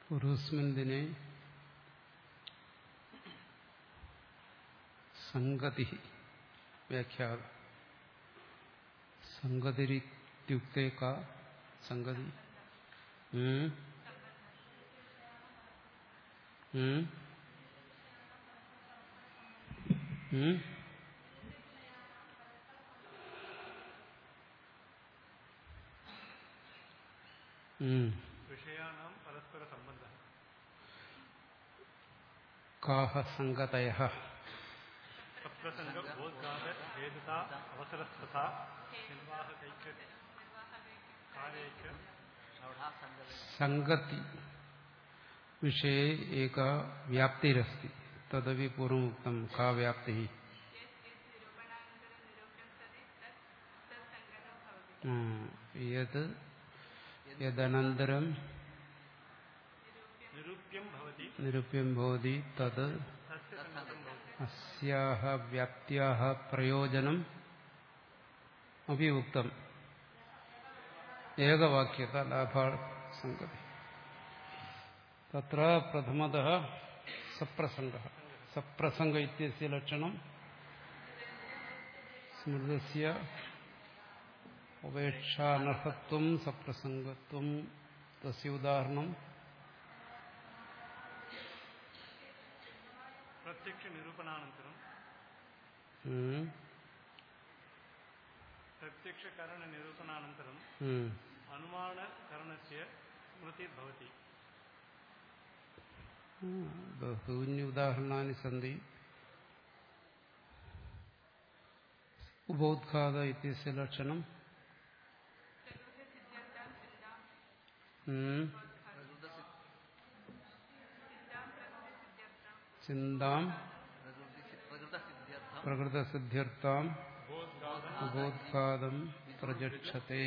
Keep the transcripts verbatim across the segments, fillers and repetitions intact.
പൂർവസ്മിൻ ദിനെ സംഗതി വ്യാഖ്യാത സംഗതിരിത്യുക്തേ കാ സംഗതി ഉം ഉം ഉം വിഷയാനാം പരസ്പര സംബന്ധം കാഹ സംഗതയഃ സപ്രസംഗ ബോദ്ഘാത ഹേതുത അവസരസ്ഥത നിർവാഹകൈക്യ കാര്യൈക്യ സംഗതി വിഷയേ ഏക വ്യാപ്തിരസ്തി തദവി പൂർവമുക്തം കാ വ്യാപ്തി യത് യദനന്തരം നിരൂപ്യം ഭവതി തത് അസ്യാഹ വ്യാപ്ത്യാഹ പ്രയോജനം അപി ഉക്തം ഏകവാക്യത ലാഭാ സംഗതി തത്ര പ്രഥമതഃ സപ്രസംഗഃ സപ്രസംഗ ഇത്യസ്യ ലക്ഷണം സ്മൃതസ്യ ഉപേക്ഷാനർഹത്വം സപ്രസംഗത്വം തസ്യ ഉദാഹരണം പ്രത്യക്ഷ നിരൂപണാനന്തരം പ്രത്യക്ഷ കരണ നിരൂപണാനന്തരം അനുമാന കരണസ്യ സ്മൃതി ഭവതി. ബഹൂനി ഉദാഹരണാനി സന്തി. ഉപോദ്ഘാത ഇത്യസ്യ ലക്ഷണം ചിന്താം പ്രകൃതസിദ്ധ്യർത്ഥാം ഉപോദ്ഘാതം പ്രജക്ഷത്തെ.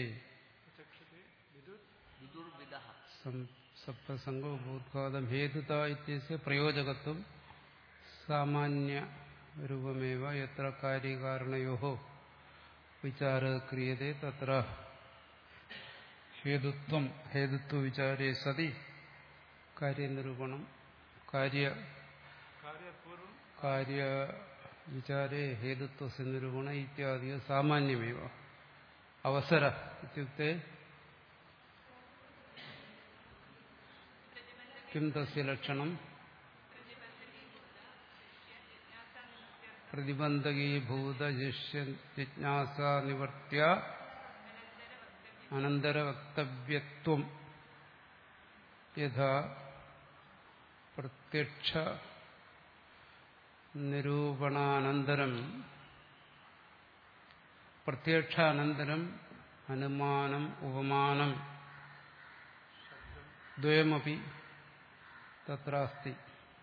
സപ്രസംഗ ഉപോദ്ഘാതം ഹേതുത ഇത്യസ്യ പ്രയോജകത്വം സാമാന്യ രൂപമേവ യത്ര കാര്യകാരണയോഃ വിചാരഃ ക്രിയത്തെ തത്ര ഹേതുത്വം ഹേതുത്വ വിചാരേ സതി കാര്യനിരൂപണം കാര്യ കാര്യ വിചാരേ ഹേതുത്വസ്യ നിരൂപണ ഇത്യാദി സാമാന്യമേവ. അവസര ഇത്യുക്തേ കിം തസ്യ ലക്ഷണം പ്രതിബന്ധകീഭൂത ജിജ്ഞാസ നിവർത്യ അനന്തരവക്തവ്യത്വം യഥാ പ്രത്യക്ഷ നിരൂപണാനന്തരം പ്രത്യക്ഷാനന്തരം അനുമാനം ഉപമാനം ദ്വയമപി തത്രാസ്തി.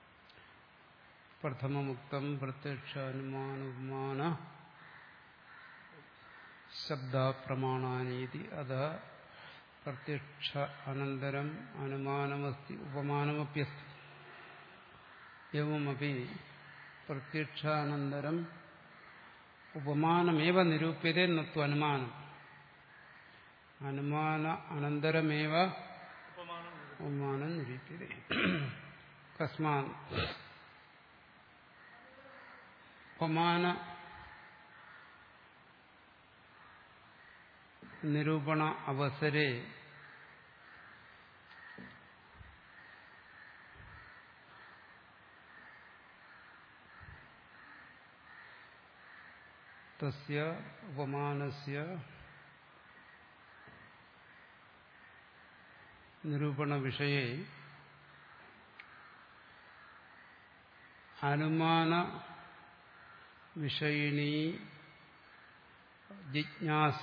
പ്രഥമമുക്തം പ്രത്യക്ഷ അനുമാന ഉപമാന ശബ്ദപ്രമാണാനീതി അത പ്രത്യക്ഷ അനന്തരം അനുമാനമസ്തി ഉപമാനമപ്യസ്തി. എവമപി പ്രത്യക്ഷാനന്തരം ഉപമാനമേവ നിരൂപ്യതേ നത്തു അനുമാനം. അനുമാന അനന്തരമേവ ഉപമാനം നിരൂപ്യതേ. കസ്മാത് ഉപമാന നിരൂപണ അവസരേ തസ്യ ഉപമാനസ്യ നിരൂപണ വിഷയേ അനുമാന വിഷയിണീ ജിജ്ഞാസ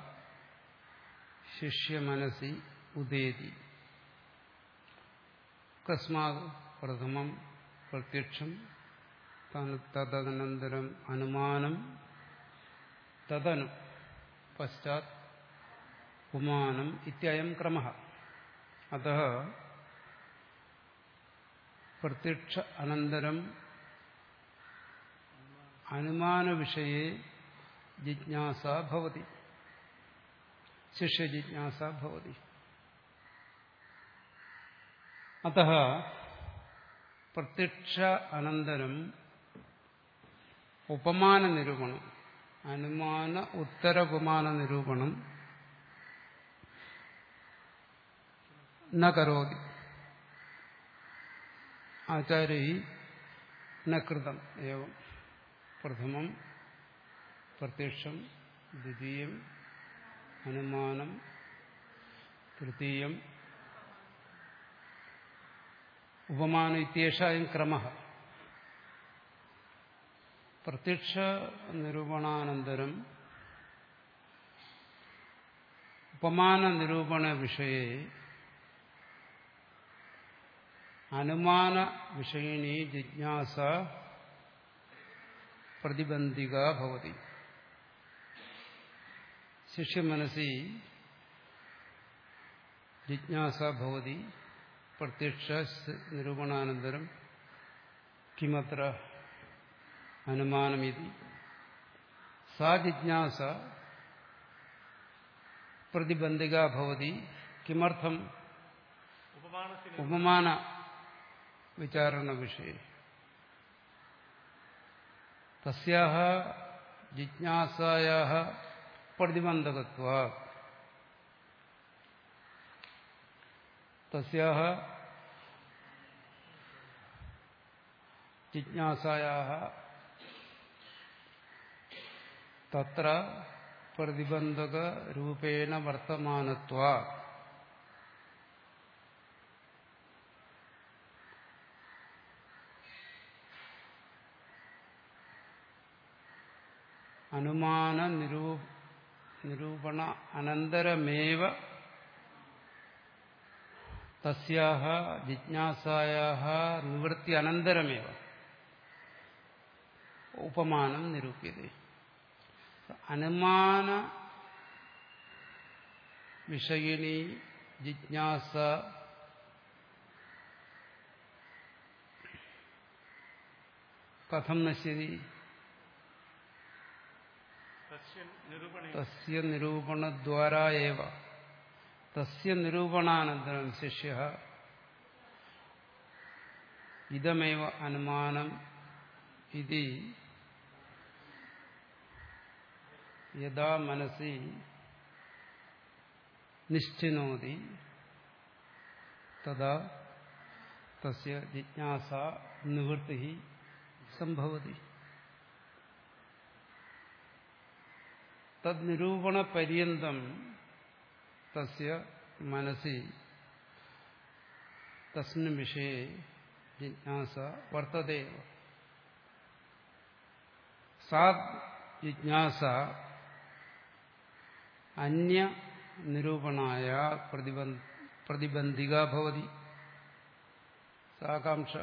ശിഷ്യമനസി ഉദേതി. കസ്മാത് പ്രഥമം പ്രത്യക്ഷം തദനന്തരം അനുമാനം തദനു പശ്ചാത് ഉപമാനം ഇത്യയം ക്രമഃ. അതഃ പ്രത്യക്ഷ അനന്തരം അനുമാന വിഷയേ ജിജ്ഞാസ ഭവതി ശിഷ്യ ജിജ്ഞാസ ഭവതി. അതഃ പ്രത്യക്ഷ അനന്തരം ഉപമാന നിരൂപണം, അനുമാന ഉത്തരോപമാന നിരൂപണം ന കരോതി ആചാര്യൈ ന കൃതം ഏവം. പ്രഥമം പ്രത്യക്ഷം, ദ്വിതീയം അനുമാനം, തൃതീയം ഉപമാന ഇത്യേഷായം ക്രമഃ. പ്രത്യക്ഷ നിരൂപണാനന്തരം ഉപമാന നിരൂപണ വിഷയേ അനുമാന വിഷയിണീ ജിജ്ഞാസ പ്രതിബന്ധിക ഭവതി. ശിഷ്യമനസി ജിജ്ഞാസ ഭവതി പ്രത്യക്ഷ നിരൂപണാനന്തരം കിമത്ര അനുമാനമിതി. സാ ജിജ്ഞാസ പ്രതിബന്ധിക ഭവതി. കിമർത്ഥം? ഉപമാന വിചാരണ വിഷയെ തസ്യാഹ ജിജ്ഞാസായാഹ പ്രതിബന്ധകത്വാത്. തസ്യാഹ ജിജ്ഞാസായാഹ തത്ര പ്രതിബന്ധക രൂപേണ വർത്തമാനത്വാത്. അനുമാന നിരൂപണ അനന്തരമേവ തസ്യാഹ ജിജ്ഞാസായാഹ നിവൃത്തി അനന്തരമേവ ഉപമാനം നിരൂപ്യതേ. അനുമാന വിഷയിണീ ജിജ്ഞാസ കഥം നശ്യതി? തസ്യ നിരൂപണദ്വാരാ ഏവ. തസ്യ നിരൂപണാനന്തരം ശിഷ്യഃ ഇദമേവ അനുമാനം ഇതി യഥാ മനസി നിശ്ചിനോതി തദാ തസ്യ ജിജ്ഞാസ നിവൃത്തിഃ സംഭവതി. തദ്നിരൂപണ പര്യന്തം തസ്യ മനസി തസ്മിൻ വിഷയെ ജിജ്ഞാസ വർത്തതേ. സാ ജിജ്ഞാസ അന്യ നിരൂപണായ പ്രതിബന്ധിക ഭവതി. സാകാംക്ഷ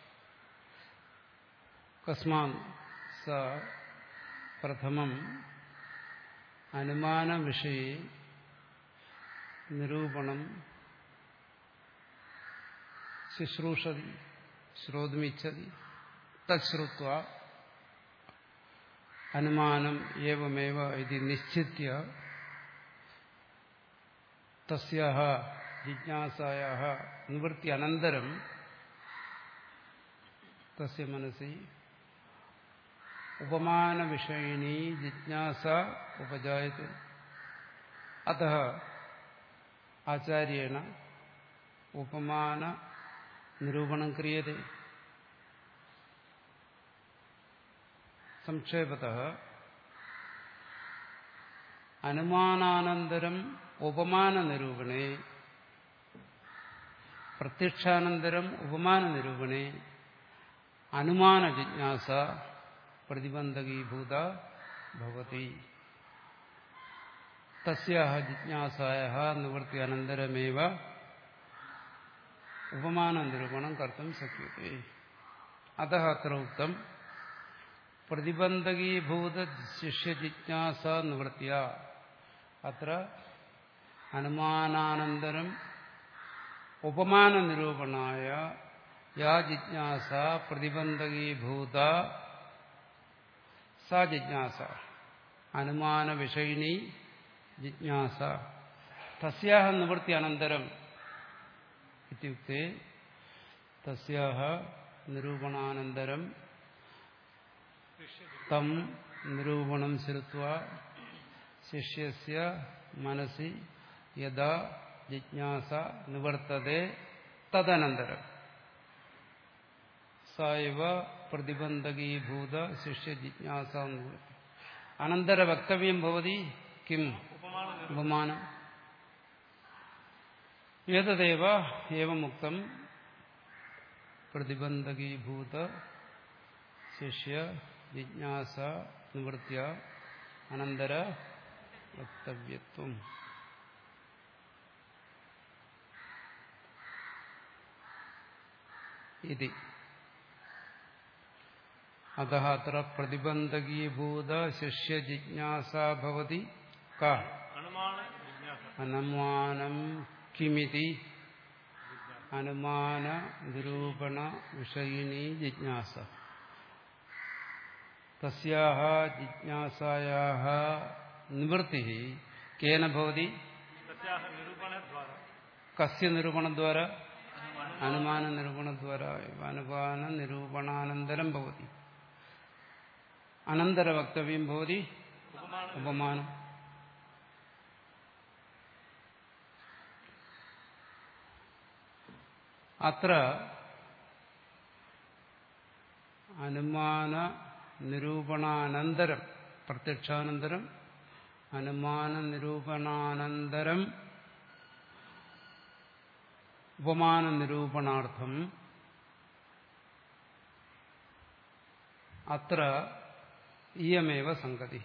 കസ്മാൻ സ പ്രഥമം അനുമാന വിഷയെ നിരൂപണം ശുശ്രൂഷതി ശ്രോതുമിച്ഛതി. തശ്രുത്വാ അനുമാനം ഏവമേവ ഇതി നിശ്ചിത്യ തസ്യാഹ ജിജ്ഞാസായാഹ നിവൃത്തി അനന്തരം തസ്യ മനസി ഉപമാന വിഷയിണീ ജിജ്ഞാസ ഉപജായത്തെ. അതഃ ആചാര്യേണ ഉപമാന നിരൂപണം ക്രിയത്തെ. സംക്ഷേപതഃ അനുമാനാനന്തരം ഉപമാന നിരൂപണേ പ്രത്യക്ഷാനന്തരം ഉപമാന നിരൂപണേ അനുമാന ജിജ്ഞാസ പ്രതിബന്ധകീഭൂത ഭവതി. തസ്യാഹ ജിജ്ഞാസായാഹ നിവൃത്തി അനന്തരമേവ ഉപമാന നിരൂപണം കർത്തും ശക്യത്തെ. അതഃ അത്ര ഉക്തം പ്രതിബന്ധകീഭൂത ശിഷ്യജിജ്ഞാസ നിവൃത്തിയ. അത്ര അനുമാനാനന്തരം ഉപമാന നിരൂപണായ യാ ജിജ്ഞാസ പ്രതിബന്ധകീഭൂത സാ ജിജ്ഞാസ അനുമാന വിഷയിണീ ജിജ്ഞാസ തസ്യാഹ നിവൃത്തി അനന്തരം ഇത്യുക്തേ തസ്യാഹ നിരൂപണാനന്തരം തം നിരൂപണം ശ്രുത്വാ ശിഷ്യസ്യ മനസി യഥാ ജിജ്ഞാസ നിവർത്തതേ തദനന്തരം സൈവ പ്രതിബന്ധകീഭൂത ശിഷ്യ ജിജ്ഞാസ. അനന്തര വക്തവ്യം ഭവതി കിം ഉപമാനം ഏതദേവ ഏവമുക്തം പ്രതിബന്ധകീഭൂത ശിഷ്യ ജിജ്ഞാസ നിവൃത്യ അനന്തര വക്തവ്യത്വം. ഇതി അതഃ അത്ര പ്രതിബന്ധകീഭൂത ശിഷ്യ ജിജ്ഞാസ ഭവതി കാ അനുമാനം കിമിതി അനുമാന നിരൂപണ വിഷയിണീ ജിജ്ഞാസ. തസ്യാഹ ജിജ്ഞാസായാഹ നിവൃത്തി കേന ഭവതി? കസ്യ നിരൂപണദ്വാര? അനുമാന നിരൂപണദ്വാര. അനുമാന നിരൂപണാനന്തരം ഭവതി. അനന്തര വക്തവ്യം ഭവതി ഉപമാനം. അത്ര അനുമാന നിരൂപണാനന്തരം പ്രത്യക്ഷാനന്തരം അനുമാന നിരൂപണാനന്തരം ഉപമാന നിരൂപണാർത്ഥം അത്ര ഇയമേവ സംഗതി.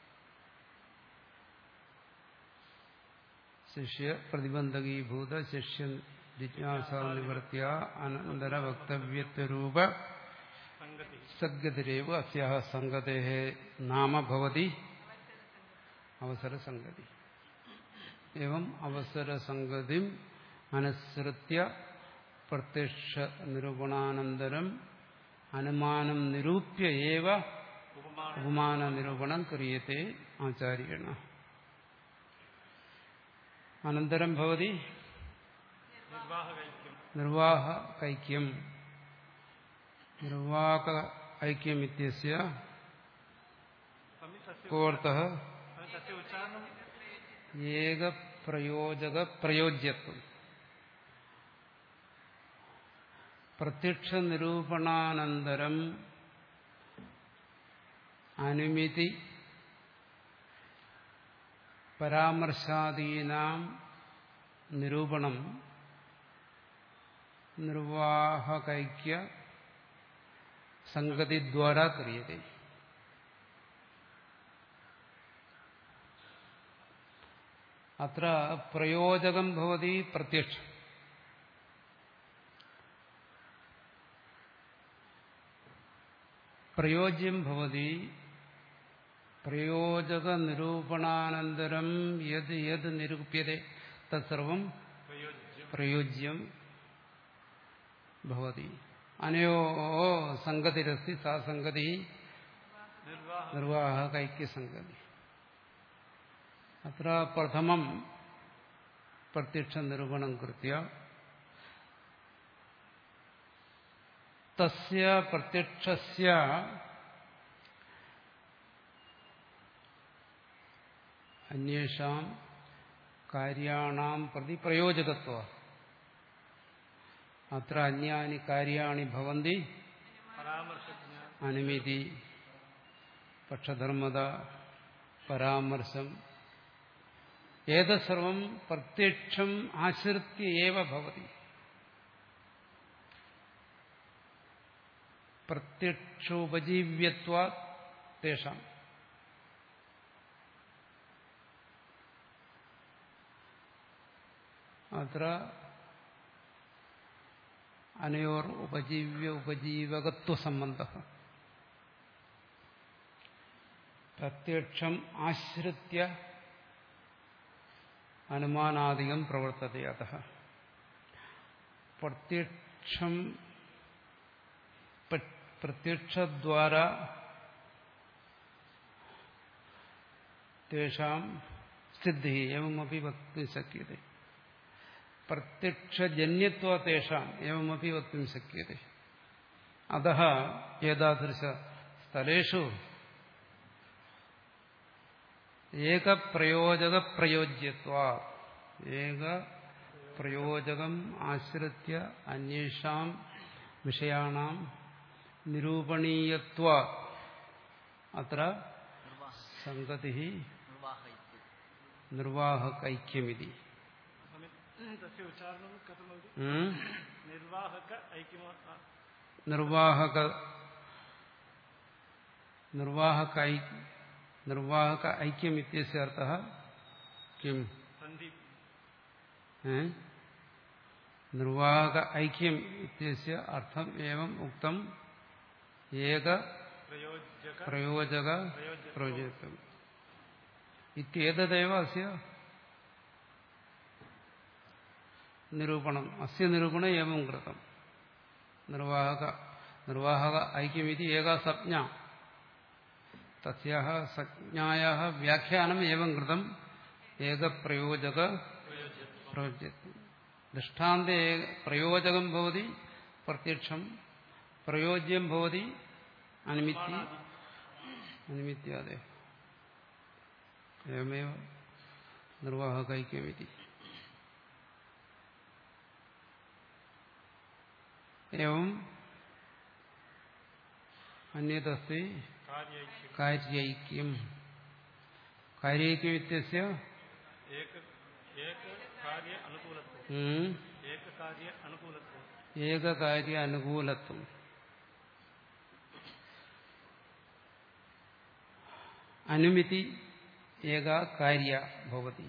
ശിഷ്യ പ്രതിബന്ധകീഭൂത ശിഷ്യ ജിജ്ഞാസ നിവൃത്യ അനന്തര വക്തവ്യത്വരൂപ സദ്ഗതിരേവ അസ്യാഹ സംഗതേഹ നാമ ഭവതി അവസരസംഗതി. എവം അവസരസംഗതിം അനുസൃത്യ പ്രത്യക്ഷ നിരൂപണാനന്തരം അനുമാനം നിരൂപ്യ ഏവ ഉപമാന നിരൂപണം ക്രിയത്തെ ആചാര്യേണ. അനന്തരം ഭവതി നിർവാഹ ഐക്യം. നിർവാഹ ഐക്യം ഇത്യസ്യ കോർത്ഥഃ ഏകപ്രയോജക പ്രയോജ്യത്വം. പ്രത്യക്ഷ നിരൂപണാനന്തരം അനുമിതി പരാമർശാദീനാം നിരൂപണം നിർവാഹകൈക്യ സംഗതിദ്വാരാ ക്രിയത്തെ. അത്ര പ്രയോജകം ഭവതി പ്രത്യക്ഷം. പ്രയോജ്യം ഭവതി പ്രയോജക നിരൂപണാനന്തരം യത് യത് നിരൂപ്യത്തെ തത്സർവം പ്രയോജ്യം ഭവതി. അനയോ സംഗതിരസ്തി സാ സംഗതി നിർവാഹകൈക്യസംഗതി. അത്ര പ്രഥമം പ്രത്യക്ഷ നിരൂപണം കൃത്യ തസ്യ പ്രത്യക്ഷസ്യ അന്യേഷാം കാര്യാണാം പ്രതി പ്രയോജകത്വ. അത്ര അന്യാനി കാര്യാണി ഭവന്തി അനുമിതി പക്ഷധർമ്മത പരാമർശം ഏതസർവം പ്രത്യക്ഷം ആശ്രിത്യ ഏവ ഭവതി. പ്രത്യക്ഷോപജീവ്യത്വാത് തേഷാം. അത്ര അനയോർ ഉപജീവ്യ ഉപജീവകത്വ സംബന്ധ. പ്രത്യക്ഷം ആശ്രിത്യ അനുമാനാദികം പ്രവർത്തത്തെ. അതഃ പ്രത്യക്ഷം പ്രത്യക്ഷദ്വാര തേഷാം സിദ്ധി എവമപി വക്തും ശക്യത്തെ. പ്രത്യക്ഷജന്യത്വേഷാം ഏവമപി വക്തും ശക്യത്തെ. അതഃ ഏതാദൃശ സ്ഥലേഷു ഏകപ്രയോജക പ്രയോജ്യത്വാ ഏക പ്രയോജകം ആശ്രിത്യ അന്യേഷാം വിഷയാണാം നിരൂപണീയത്വ അത്ര സംഗതി നിർവാഹകൈക്യമിതി. നിർവാഹക നിർവാഹക നിർവാഹക ഐക്യം ഇത്യസ്യ അർത്ഥഃ കിം? നിർവാഹക ഐക്യം ഇത്യസ്യ അർത്ഥം ഏവം ഉക്തം ഏക പ്രയോജക പ്രയോജകത്വം ഇത്യേതദേവ അസ്യ നിരൂപണം. അസ്യ നിരൂപണം ഏവം കൃതം. നിർവാഹക നിർവാഹക ഐക്യമിതി ഏകാ സംജ്ഞ തസ്യാഹ സംജ്ഞായാഹ വ്യാഖ്യാനം ഏവം കൃതം ഏകപ്രയോജക പ്രയോജ്യത്വം. ദൃഷ്ടാന്തേ പ്രയോജകം ഭവതി പ്രത്യക്ഷം, പ്രയോജ്യം ഭവതി അനുമിത്തി അനുമിത്യാദയ. ഏവമേവ നിർവാഹകൈക്യമിതി. ഏവം അന്യതസ്തി കാര്യൈക്യം. കാര്യൈക്യം ഇത്യസ്യ ഏകകാര്യ അനുകൂലത്വം. അനുമിതി ഏകാ കാര്യ ഭവതി.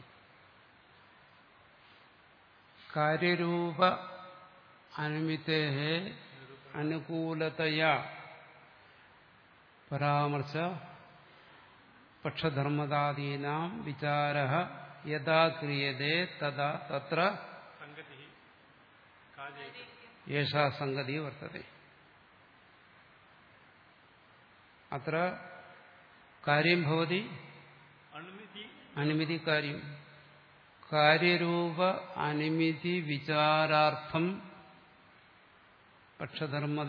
കാര്യരൂപ അനുമിതേഃ അനുകൂലതയാ പരാമർശ പക്ഷധർമ്മതാദീനാം വിചാരഃ യഥാ ക്രിയതേ തഥാ തത്ര ഏഷാ സംഗതി വർത്തത്തെ. അത്ര കാര്യം ഭവതി അനുമിതി കാര്യം. കാര്യരൂപ അനുമിതി വിചാരാർത്ഥം പക്ഷധർമ്മത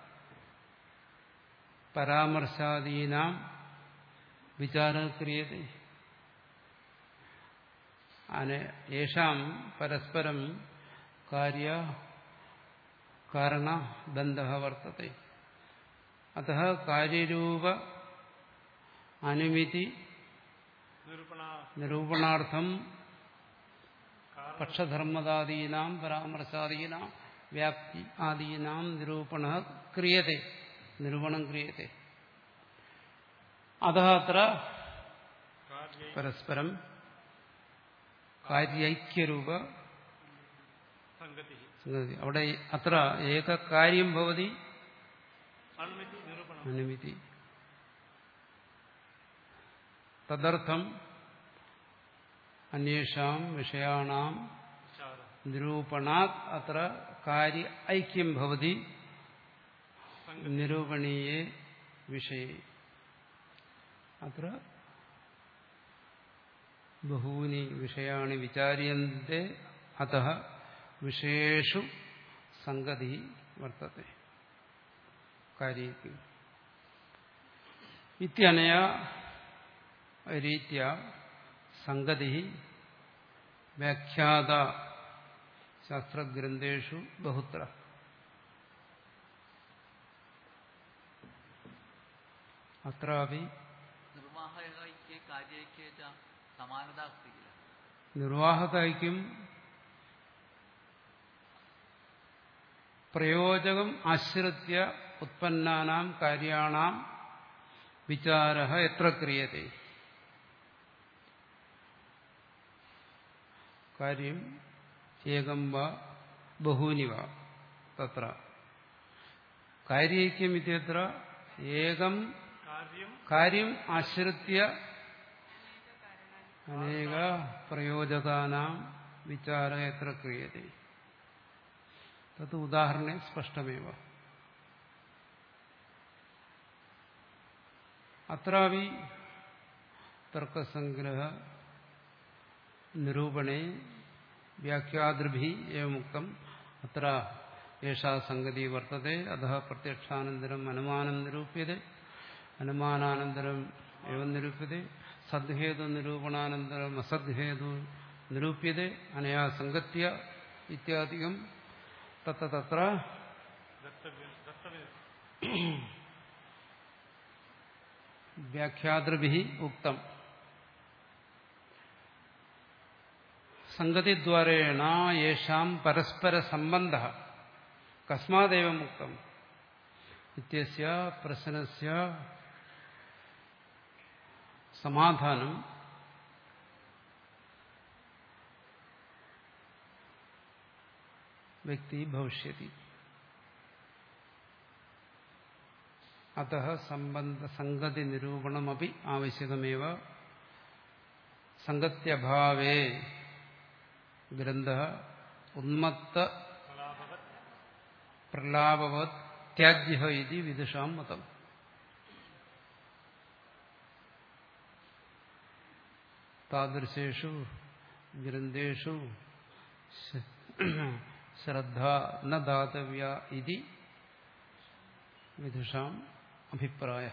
പരാമർശാദീനാം വിചാരഃ ക്രിയതേ. യേഷാം പരസ്പരം കാര്യ കാരണബന്ധഃ വർത്തത്തെ. അതഃ കാര്യരൂപ അനുമിതി നിരൂപണാർത്ഥം പക്ഷധർമ്മതാദീനാം പരാമർശാദീനാം വ്യാപ്തി ആദീനാം നിരൂപണഃ ക്രിയതേ. നിരൂപണം ക്രിയതേ. അതഃ അത്ര പരസ്പരം കാര്യൈക്യരൂപ സംഗതി. അവിടെ അത്ര ഏകകാര്യം ഭവതി അനുമിതി. തദർത്ഥം അന്യേഷാം വിഷയാണാം നിരൂപണാത് അത്ര കാര്യ ഐക്യം ഭവതി നിരൂപണീയേ വിഷയേ. അത്ര ബഹൂനി വിഷയാണി വിചാര്യന്തെ അതഃ വിഷയേഷു സംഗതി വർത്തത്തെ. കാര്യൈക്യം ഇത്യനയാ രീത്യാ സംഗതി വ്യാഖ്യാത ശാസ്ത്രഗ്രന്ഥേഷു ബഹുത്ര. അത്രാപി നിർവാഹകൈക്യം പ്രയോജകം ആശ്രിത്യ ഉത്പന്നാനാം കാര്യാണാം വിചാരഃ എത്ര ക്രിയതേ. കാര്യം ഏകം വാ ബഹൂനി വാ തത്ര കാര്യൈക്യം ഇത്യത്ര ഏകം കാര്യം ആശ്രിത്യ അനേക പ്രയോജകാനാം വിചാരഃ എത്ര ക്രിയതേ. തത് ഉദാഹരണേ സ്പഷ്ടമേവ. അത്രാപി തർക്കസംഗ്രഹ നിരൂപണേ വ്യാഖ്യാതൃഭി ഏവമുക്തം അത്ര ഏഷാ സംഗതി വർത്തത്തെ അധഃ പ്രത്യക്ഷാനന്തരം അനുമാനം നിരൂപ്യത്തെ അനുമാനാനന്തരം ഏവം നിരൂപ്യത്തെ സദ്ഹേതു നിരൂപണാനന്തരം അസദ്ഹേതു നിരൂപ്യത്തെ അനയാ സംഗത്യ ഇത്യാദികം തത്ര തത്ര വ്യാഖ്യാതൃഭി ഉക്തം സംഗതിദ്വാരേണ യേഷാം പരസ്പര സംബന്ധഃ കസ്മാദേവം ഉക്തം ഇത്യസ്യ പ്രശ്നസ്യ സമാധാനം വ്യക്തി ഭവിഷ്യതി. അതഃ സംബന്ധ സംഗതി നിരൂപണമപി ആവശ്യകമേവ. സംഗത്യഭാവേ ഗ്രന്ഥഃ ഉന്മത്ത പ്രലാപവത് ത്യാജ്യഃ ഇതി വിദുഷാം മതം. താദൃശേഷു ഗ്രന്ഥേഷു ശ്രദ്ധ ന ദാതവ്യ ഇതി വിദുഷാം അഭിപ്രായഃ.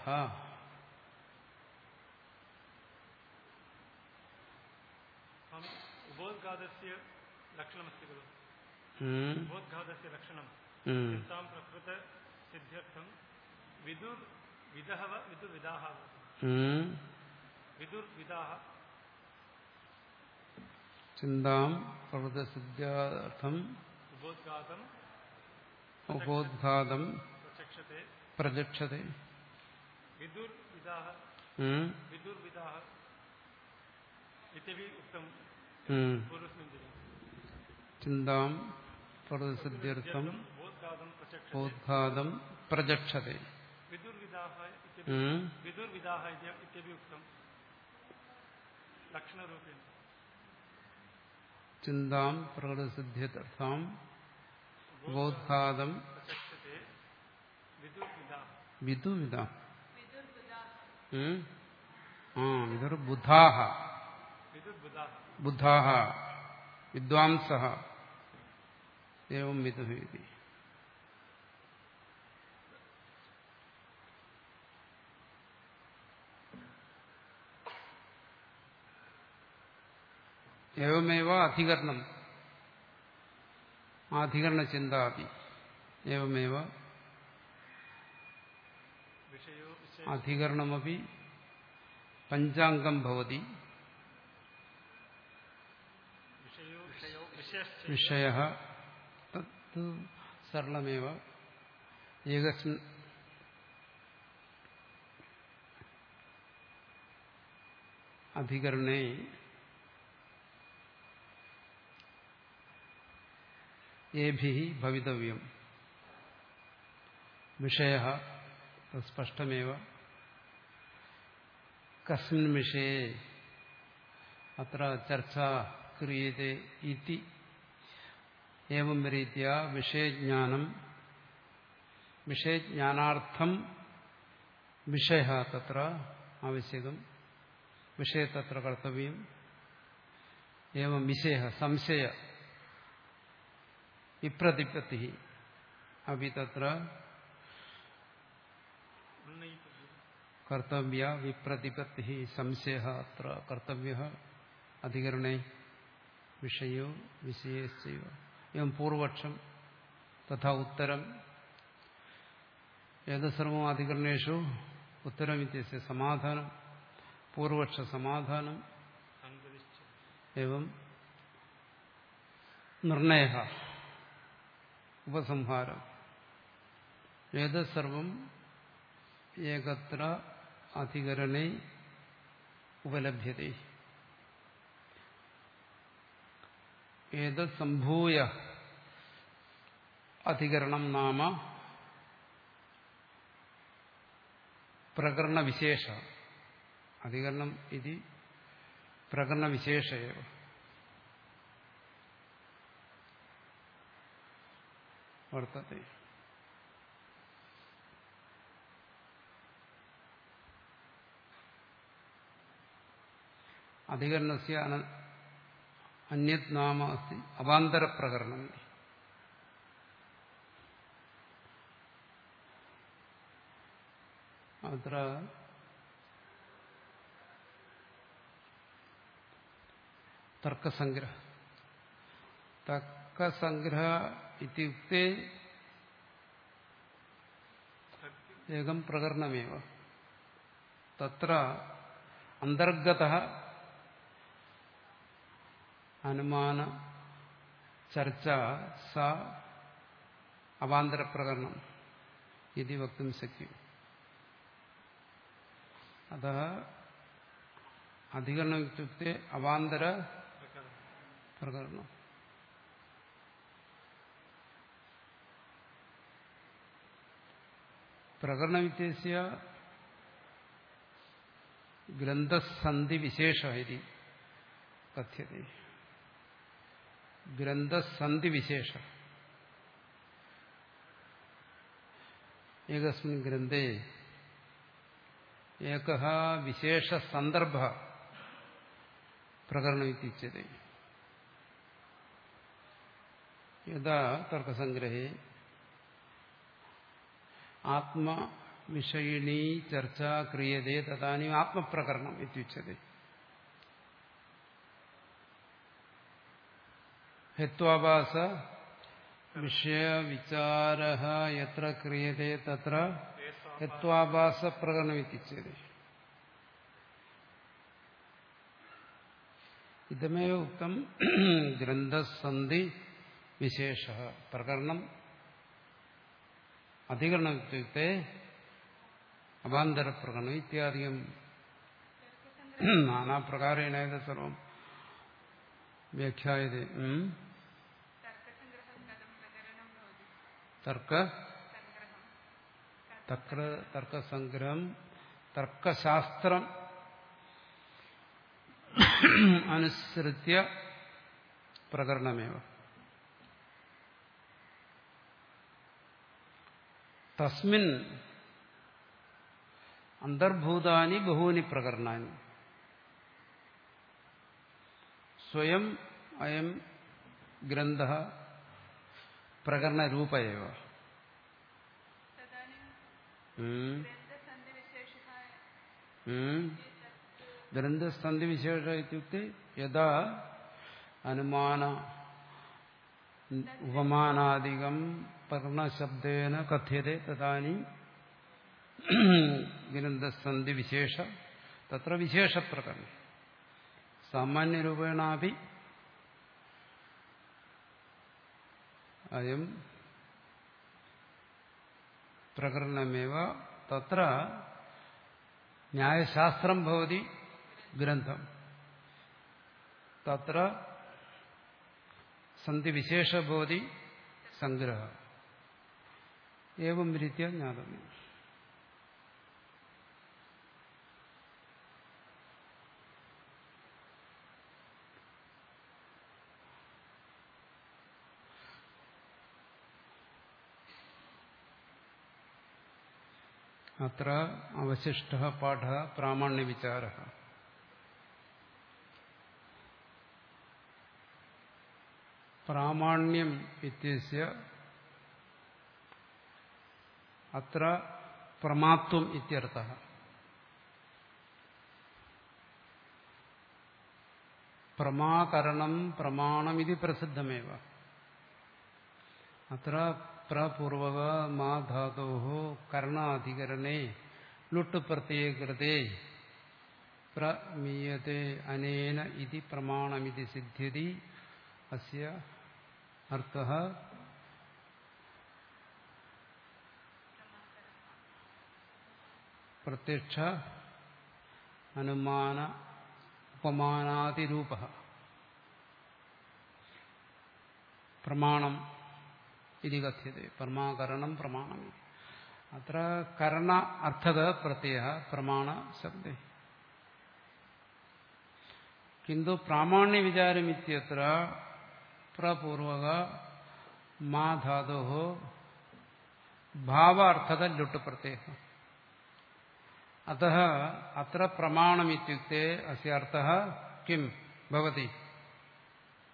ഉപോദ്ഘാതസ്യ ലക്ഷണമസ്തി ഖലു. ഉപോദ്ഘാതസ്യ ലക്ഷണം ചിന്താം പ്രകൃത സിദ്ധ്യർത്ഥം വിദുർ വിദഃ വിദുർ വിദാഃ വിദുർ വിദാഃ ചിന്താം പ്രകൃത സിദ്ധ്യർത്ഥം ഉപോദ്ഘാതം ഉപോദ്ഘാതം പ്രചക്ഷത്തെ പ്രചക്ഷത്തെ വിദുർ വിദാഃ വിദുർ വിദാഃ ഇത്യപി ഉക്തം പൂർവസ്മിൻ ദിനെ. ചിന്താം പ്രകൃതസിദ്ധ്യർത്ഥം ഉപോദ്ഘാതം പ്രചക്ഷത്തെ വിദുർ വിദാഃ വിദുർ വിദാഃ ഇത്യപി ഉക്തം ലക്ഷണരൂപേണ. ചിന്താം പ്രകൃതസിദ്ധ്യർത്ഥം ഉപോദ്ഘാതം വിദുവിദ ആ വിദുർബുധാഃ ബുദ്ധാഃ വിദ്വാംസഃ ഏവം വിദുഃ ഇതി. ഏവമേവ അധികരണം ആധികരണചിന്താപി ഏവമേവ അധികരണമപി പഞ്ചാംഗം ഭവതി. വിഷയഃ തത് സരളമേവ ഏകസ്മിൻ അധികരണേ ഏഭിഃ ഭവിതവ്യം. വിഷയഃ സ്പഷ്ടമേവ കസ്മിൻ വിഷയേ അത്ര ചർച്ചാ ക്രിയത്തെ ഇതി ഏവം രീതിയാ വിഷയജ്ഞാനം വിഷയജ്ഞാനാർത്ഥം വിഷയഃ തത്ര ആവശ്യകം വിഷയ തത്ര കർത്തവ്യം. ഏവം വിഷയഃ സംശയ വിപ്രതിപത്തിഃ അപി തത്ര കർത്തവ്യ വിപ്രതിപത്തിഃ സംശയഃ അത്ര കർത്തവ്യഃ അധികരണേ വിഷയോ വിഷയശ്ചൈവ. എവം പൂർവപക്ഷം തഥാ ഉത്തരം ഏത് സർവം അധികരണേഷു ഉത്തരം ഇത്യസ്യ സമാധാനം പൂർവപക്ഷ സമാധാനം. ഏവം നിർണയഃ ഉപസംഹാരം ഏത് സർവം ഏകത്ര അധികരണേ ഉപലഭ്യത്തെ ഏത് സംഭൂയ അധികരണം നാമ പ്രകരണവിശേഷ അധികരണം ഇതി പ്രകരണവിശേഷ ഏവ. വർത്തത്തെ അധികരണസ്യ അന്യത് നാമ അസ്തി അവാന്തരപ്രകരണം. അത്ര തർക്കസംഗ്രഹ തർക്കസംഗ്രഹ ഇത്യുക്തേ ഏകം പ്രകരണമേവ തത്ര അന്തർഗതഃ അനുമാന ചർച്ച സ അവാന്തരപ്രകരണം ഇതി വക്തും ശക്യം. അതഃ അധികരണം ഇത്യുക്തേ അവാന്തര പ്രകരണം. പ്രകരണവിദ്യസ്യ ഗ്രന്ഥസന്ധിവിശേഷ ഇതി കഥ്യത്തെ. ഗ്രന്ഥസന്ധിവിശേഷ ഏകസ്മിൻ ഗ്രന്ഥേ ഏകഃ വിശേഷസന്ദർഭഃ പ്രകരണമിത്യുച്യത്തെ. യഥാ തർക്കസംഗ്രഹേ ആത്മവിഷയിണീ ചർച്ച ക്രിയതേ തദാനീം ആത്മപ്രകരണം ഇത്യുച്യത്തെ. ഹേത്വാഭാസ വിഷയവിചാരഃ യത്ര ക്രിയതേ തത്ര ഹേത്വാഭാസ പ്രകരണം ഇത്യുച്യത്തെ. ഇതമേവ ഉക്തം ഗ്രന്ഥസന്ധി വിശേഷ പ്രകരണം അധികരണം ഇത്യുക്തേ അവാന്തരപ്രകരണം ഇത്യാദികം നാനാപ്രകാരേണ ഇത് സർവം വ്യാഖ്യായതേ. തർക്ക തക്ര തർക്കസംഗ്രഹം തർക്കശാസ്ത്രം അനുസൃത്യ പ്രകരണമേവ. തസ്മിൻ അന്തർഭൂതാനി ബഹൂനി പ്രകരണാനി സ്വയം അയം ഗ്രന്ഥഃ പ്രകരണരൂപ ഏവ. ഗ്രന്ഥസന്ധിവിശേഷ ഇത്യുക്തേ യഥാ അനുമാന ഉപമാനാദികം പ്രകരണശബ്ദേന കഥ്യത്തെ തദാനീം ഗ്രന്ഥസന്ധിവിശേഷ തത്ര വിശേഷപ്രകരണം. സാമാന്യരൂപേണാപി അയം പ്രകരണമേവ. തത്ര ന്യായശാസ്ത്രം ഭവതി ഗ്രന്ഥം, തത്ര സന്ധിവിശേഷ ഭവതി സംഗ്രഹ. ഏവം രീത്യ ജ്ഞാതവ്യം. അത്ര അവശിഷ്ടഃ പാഠഃ പ്രാമാണ്യവിചാരഃ. പ്രാമാണ്യം ഇത്യസ്യ അത്ര പ്രമാത്വം ഇത്യർത്ഥഃ. പ്രമാകരണം പ്രമാണമിതി പ്രസിദ്ധമേവ. അത്ര പ്രപൂർവക മാ ധാതോഃ കർണാധികരണേ ലുട്ട് പ്രത്യയേ കൃതേ പ്രമീയതേ അനേന ഇതി പ്രമാണമിതി സിദ്ധ്യതി. അസ്യ അർത്ഥഃ പ്രത്യക്ഷ അനുമാന ഉപമാനാദിരൂപഃ പ്രമാണം ഇതി കഥ്യത്തെ. പ്രമാകരണം പ്രമാണം. അത്ര കരണ അർത്ഥക പ്രത്യയഃ പ്രമാണ ശബ്ദേ. കിന്തു പ്രാമാണ്യവിചാരമിത്യത്ര പ്രപൂർവക മാ ധാതോഃ ഭാവാർത്ഥക ലുട്ട് പ്രത്യയഃ. അതഃ അത്ര പ്രമാണമിത്യുക്തേ അസ്യ അർത്ഥഃ കിം ഭവതി?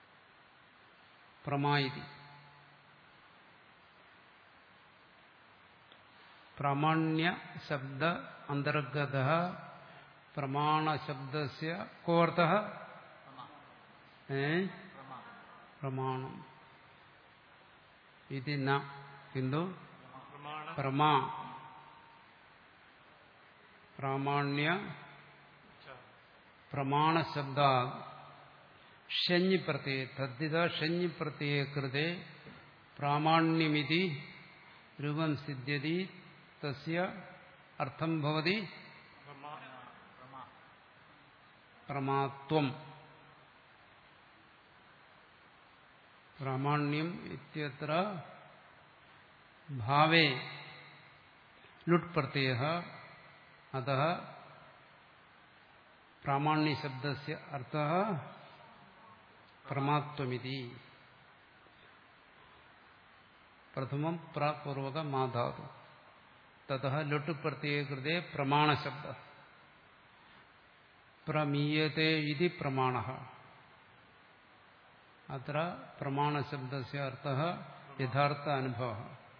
പ്രമായിതി. പ്രാമാണ്യ ശബ്ദ അന്തർഗത പ്രമാണശബ്ദസ്യ കോർത്ഥഃ പ്രമാണം ഇതി ന കിന്തു പ്രമാ പ്രാമാണ്യ പ്രമാണശബ്ദ ഷഞ്ഞ് പ്രത്യയ തദ്ധിത ഷഞ്ഞ് പ്രത്യയ കൃതേ പ്രാമാണ്യമിതി രൂപം സിദ്ധ്യതി തസ്യ അർത്ഥം ഭവതി പ്രമാത്വം. പ്രാമാണ്യം ഇത്യത്ര ഭാവേ ലുട്ട് പ്രത്യയഃ അതഃ പ്രാമാണ്യശബ്ദസ്യ അർത്ഥഃ പ്രമാത്വമിതി. പ്രഥമം പ്രപൂർവക മാധാതു തതഃ ലുട്ട് പ്രത്യയ കൃതേ പ്രമാണശബ്ദ പ്രമീയത്തെ ഇതി പ്രമാണഃ. അത്ര പ്രമാണശബ്ദസ്യ അർത്ഥഃ യഥാർത്ഥ അനുഭവഃ.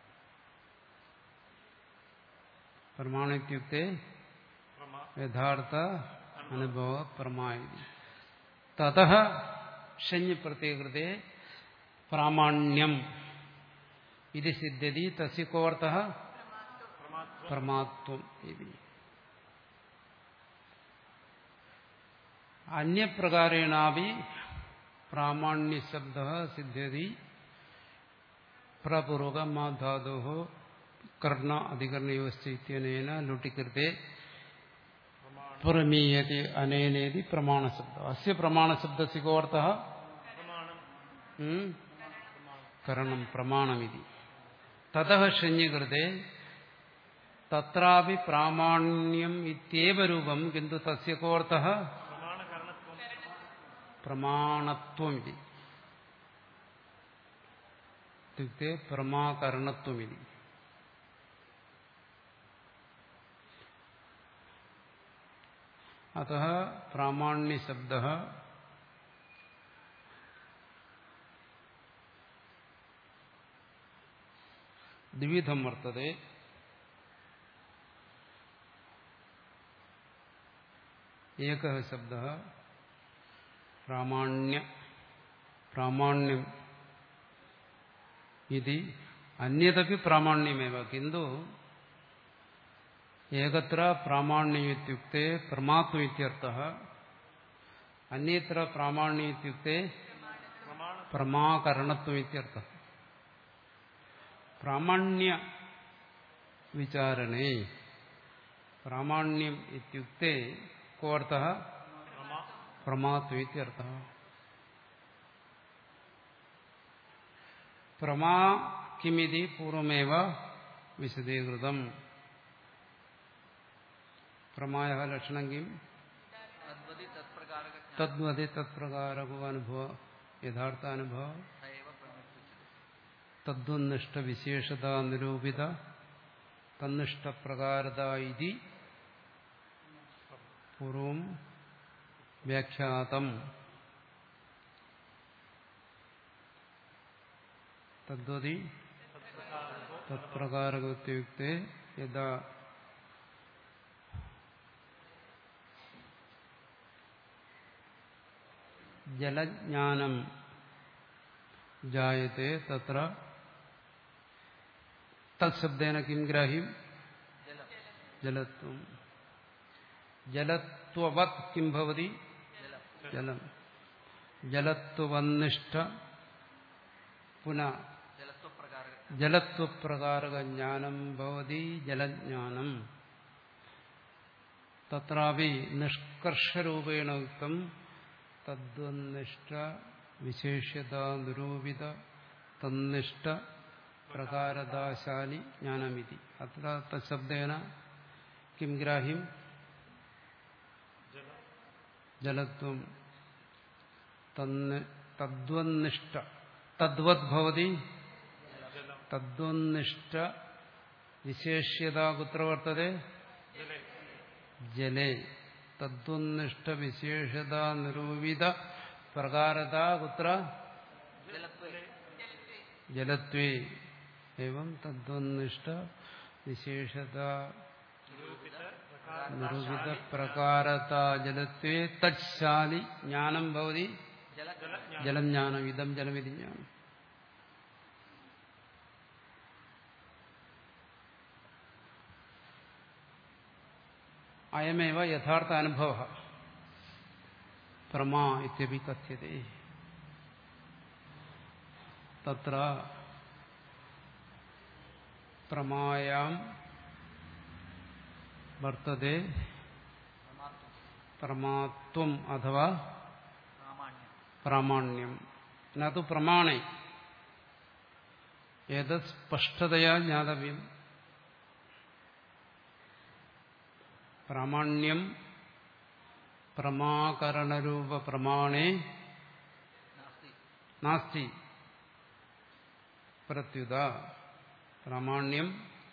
പ്രമാണിത്യുക്തേ യഥാർത്ഥ അനുഭവ പ്രമായിതി. തതഃ ഷഞ്ഞ് പ്രത്യയകൃതേ പ്രാമാണ്യം ഇത് സിദ്ധ്യതി തസ്യ കോർത്ഥഃ പ്രമാത്വം ഇതി. അന്യപ്രകാരേണാപി പ്രാമാണ്യശബ്ദഃ സിദ്ധ്യതി പ്രപൂർവക മാധാതോഃ കർണ അധികരണയോശ്ച ഇത്യനേന ലുട്ടികൃതേ പ്രമീയത്തെ അനേനേതി പ്രമാണശബ്ദ. അസ്യ പ്രമാണശബ്ദസ്യ കോർത്ഥഃ കരണം പ്രമാണമിതി. തതഃ ഷഞ്ഞീകൃതേ തത്രാപി പ്രാമാണ്യം ഇത്യേവ രൂപം കിന്തു തസ്യ കോർത്ഥഃ പ്രമാണത്വം ഇതി. ഇത്യുക്തേ പ്രമാകരണത്വം ഇതി. അതഃ പ്രാമാണ്യശബ്ദഃ ദ്വിവിധം വർത്തതേ. ഏകഃ ശബ്ദഃ പ്രാമാണ്യ പ്രാമാണ്യം ഇതി അന്യതപി പ്രാമാണ്യമേവ കിന്തു ഏകത്ര പ്രാമാണ്യം ഇത്യുക്തേ പ്രമാത്വം ഇത്യർത്ഥഃ അന്യത്ര പ്രാമാണ്യം ഇത്യുക്തേ പ്രമാകരണത്വം ഇത്യർത്ഥഃ. പ്രാമാണ്യ വിചാരണേ പ്രാമാണ്യം ഇത്യുക്തേ കോർത്ഥഃ പ്രമാത്വം ഇത്യർത്ഥഃ. പ്രമാ കിമിതി പൂർവമേവ വിശദീകൃതം. പ്രമായഃ ലക്ഷണം കിം തദ്വതി തത്പ്രകാരകോ അനുഭവ യഥാർത്ഥ അനുഭവ തദ്വന്നിഷ്ഠ വിശേഷത നിരൂപിത തന്നിഷ്ഠപ്രകാരത ഇതി പൂർവം വ്യാഖ്യാതം. തദ്വതി തത്പ്രകാരകത്യുക്തേ യഥാ ജലജ്ഞാനം ജായത്തെ തത്ര തത്ശബ്ദേന കിം ഗ്രാഹ്യം ജലത്വം. ജലത്വവത് കിം ഭവതി ജലം. ജലത്വവന്നിഷ്ഠ പുനഃ ജലത്വപ്രകാരക ജ്ഞാനം ഭവതി ജലജ്ഞാനം. തത്രാപി നിഷ്കർഷരൂപേണ ഉക്തം തദ്വന്നിഷ്ഠ വിശേഷ്യത നിരൂപിത തന്നിഷ്ഠ പ്രകാരദാശാലി ജ്ഞാനമിതി. അത്ര തശബ്ദേന കിം ഗ്രാഹ്യം ജലത്വം. തദ്വന്നിഷ്ഠ തദ്വത് ഭവതി തദ്വന്നിഷ്ഠ വിശേഷ്യത കുത്ര വർത്തതേ ജലേ. തദ്വന്നിഷ്ഠ വിശേഷത നിരൂപിത പ്രകാരത കുത്ര ജലത്വേ एवं തദ്വന്നിഷ്ഠ വിശേഷത നിരൂപിത പ്രകാരത ജലത്വേ തത്ശാലി ജ്ഞാനം ഭവതി ജലം ജ്ഞാനം ഇതം ജലമിതി ജ്ഞാനം. അയമേവ യഥാർത്ഥ അനുഭവ പ്രമാ ഇത്യപി കഥ്യതേ. തത്ര പ്രമായാം വർത്തതേ പ്രമാത്വം അഥവാ പ്രാമാണ്യം. നതു പ്രമാണേ ഏതത് സ്പഷ്ടതയാ ജ്ഞാതവ്യം. പ്രാമാണ്യം പ്രമാകരണരൂപ പ്രമാണേ നാസ്തി പ്രത്യുത. പ്രാമാണ്യം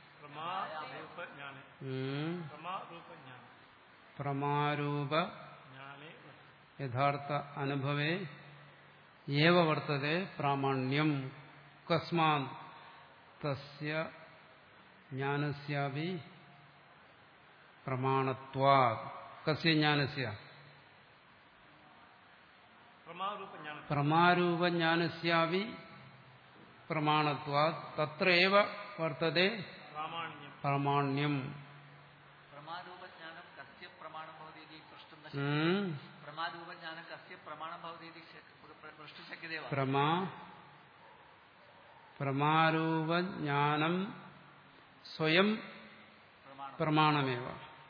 പ്രമാരൂപ യഥാർത്ഥ അനുഭവേ ഏവ വർത്തതേ പ്രാമാണ്യം. കസ്മാത് തസ്യ ജ്ഞാനസ്യാപി പ്രമാണത്വാത്. കസ്യ ജ്ഞാനസ്യ പ്രമാരൂപജ്ഞാനസ്യാപി പ്രമാണത്വാത് തത്രേവ വർത്തതേ പ്രാമാണ്യം. പ്രമാ പ്രമാരൂപജ്ഞാനം സ്വയം പ്രമാണമേവ.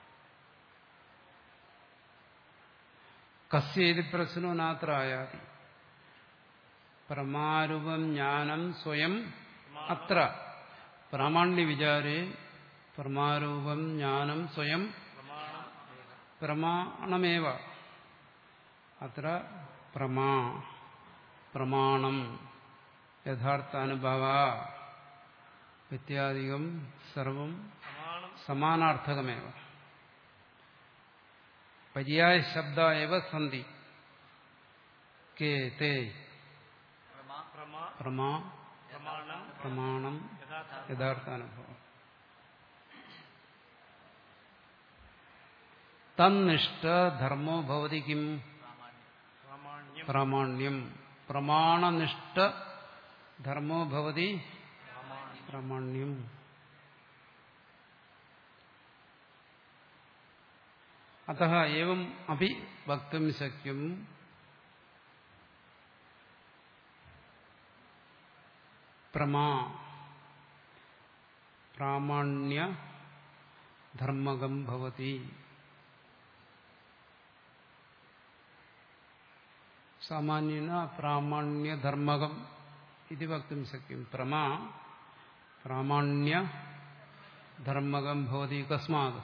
കസ്യേതി പ്രശ്നോ നാത്ര ആയാതി. പ്രമാരൂപം ജ്ഞാനം സ്വയം അത്ര പ്രാമാണ്യ വിചാരേ പ്രമാരൂപം ജ്ഞാനം സ്വയം പ്രമാണമേവ. അത്ര പ്രമാ പ്രമാണം യഥാർത്ഥാനുഭവ ഇത്യാദികം സർവം സമാനാർത്ഥകമേവ. പര്യായ ശബ്ദ ഏവ സന്തി. കേ തേ പ്രമാ പ്രമാണം യഥാർത്ഥാനുഭവം. തന്നിഷ്ഠ ധർമ്മോ ഭവതി കിം പ്രാമാണ്യം. പ്രമാണനിഷ്ഠ ധർമ്മോ ഭവതി പ്രാമാണ്യം. അതഃ ഏവം അപി വക്തും ശക്യം പ്രമാ പ്രാമാണ്യ ധർമ്മകം ഭവതി. സാമാന്യേന പ്രാമാണ്യധർമ്മകം ഇതി വക്തും ശക്യം. പ്രമാ പ്രാമാണ്യ ധർമ്മകം ഭവതി. കസ്മാത്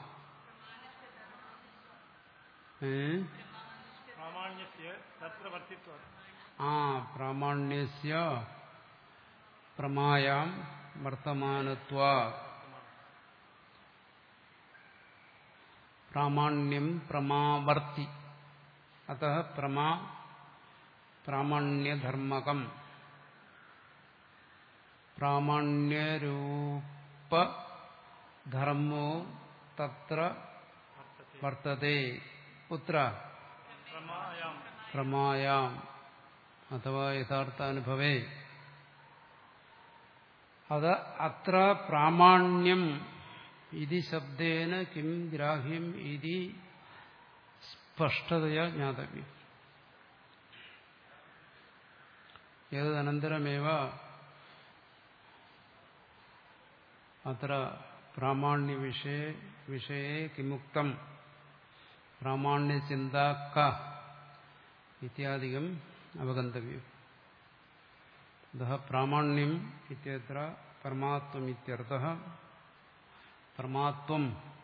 ആ പ്രാമാണ്യസ്യ പ്രമായാം വർത്തമാനത്വാത്. പ്രാമാണ്യം പ്രമാവർത്തി. അതഃ പ്രമാ പ്രാമാണ്യധർമ്മകം. പ്രാമാണ്യരൂപ ധർമ്മോ തത്ര വർത്തതേ. കുത്ര? പ്രമായാം അഥവാ യഥാർത്ഥാനുഭവേ. അത് അത്ര പ്രാമാണ്യം ഇതി ശബ്ദേന കിം ഗ്രാഹ്യം ഇതി സ്പഷ്ടതയാ ജ്ഞാതവ്യം. ഏതനന്തരമേവ അത്ര പ്രാമാണ്യവിഷയേ വിഷയേ കിമുക്തം പ്രാമാണ്യചിന്ത ക ഇത്യാദികം അവഗന്തവ്യം. അതഃ പ്രാമാണ്യം ഇത്യത്ര പരമാത്വം ഇത്യർത്ഥഃ. പരമാത്വം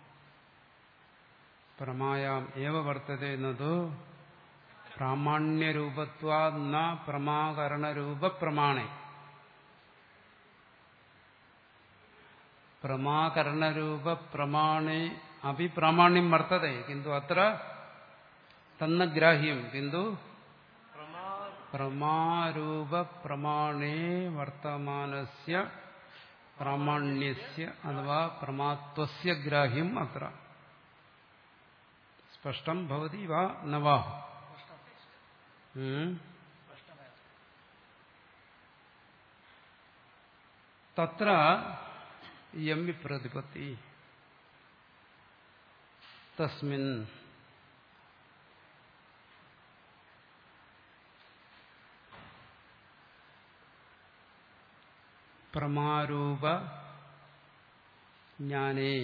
പ്രമായാം ഏവ വർത്തതേ നതു പ്രാമാണ്യരൂപത്വാദ് ന പ്രമാകരണരൂപ പ്രമാണേ. പ്രമാകരണരൂപ പ്രമാണേ അപി പ്രാമാണ്യം വർത്തതേ കിന്തു അത്ര തന്ന ഗ്രാഹ്യം കിന്തു പ്രമാരൂപ പ്രമാണേ വർത്തമാനസ്യ പ്രാമാണ്യസ്യ അഥവാ പ്രമാത്വസ്യ ഗ്രാഹ്യം അത്ര സ്പഷ്ടം ഭവതി വാ ന വാ? തത്ര യം വിപ്രതിപത്തി തസ്മിൻ പ്രമാരൂപ ജ്ഞാനേ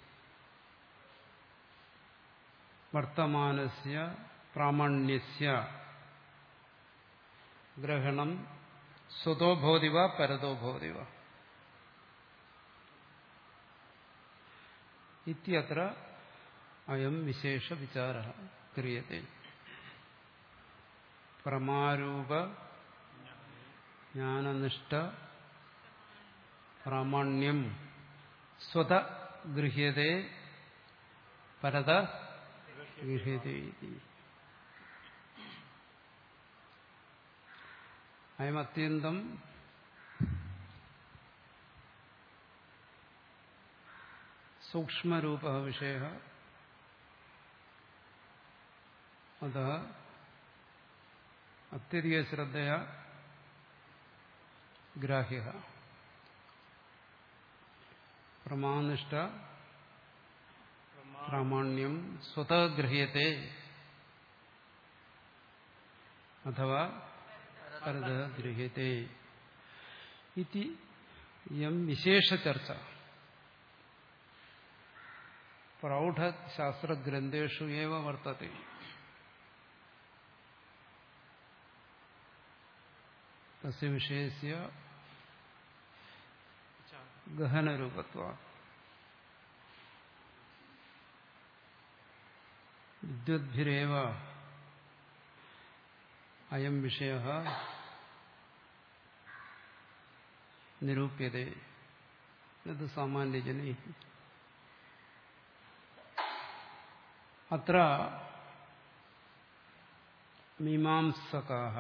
വർത്തമാനസ്യ പ്രാമാണ്യസ്യ ഗ്രഹണം സ്വതോ ഭവതി വാ പരതോ ഭവതി വാ ഇത്യത്ര അയം വിശേഷ വിചാരഃ ക്രിയത്തെ. പ്രമാരൂപ ജ്ഞാനനിഷ്ഠ പ്രാമാണ്യം സ്വത ഗൃഹ്യതേ പരത ഗൃഹ്യതേ. അയം അത്യന്തം സൂക്ഷ്മരൂപ വിഷയഃ. അതഃ അത്യധിക ശ്രദ്ധയാ ഗ്രാഹ്യഃ. പ്രമാനിഷ്ഠ പ്രാമാണ്യം സ്വതഃ ഗൃഹ്യത്തെ അഥവാ പരതഃ ഗൃഹ്യത്തെ ഇതി യം വിശേഷ ചർച്ച പ്രൗഢശാസ്ത്രഗ്രന്ഥേഷു ഏവ വർത്തത്തെ. തസ്യ വിഷയസ്യ ഗഹനരൂപത്വാത് വിദ്വദ്ഭിരേവ അയം വിഷയഃ നിരൂപ്യതേ ന സാമാന്യജനൈഃ. അത്ര മീമാംസകാഃ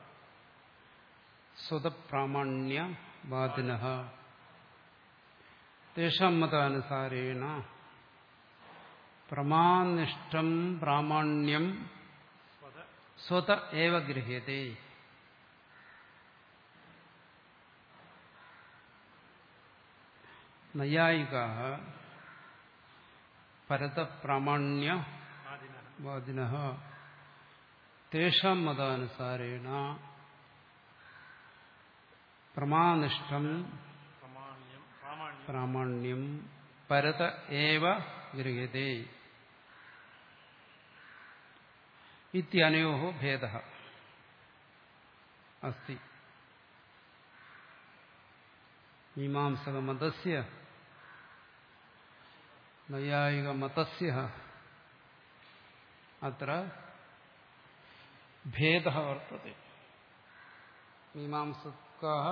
സ്വതപ്രാമാണ്യവാദിനഃ തേഷാം മതാനുസാരേണ പ്രമാനിഷ്ഠം പ്രാമാണ്യം സ്വത ഏവ ഗൃഹ്യത്തെ. നൈയായികാഃ പരതപ്രാമാണ്യവാദിനഃ തേഷാം മതാനുസാരേണ പ്രമാനിഷ്ഠം പ്രാമാണ്യം പരത ഏവ ഗൃഹ്യത്തെ ഇത്യനയോഃ ഭേദഃ അസ്തി. മീമാംസകമതസ്യ നൈയായികമതസ്യ അത്ര ഭേദഃ വർത്തത്തെ. മീമാംസകാഃ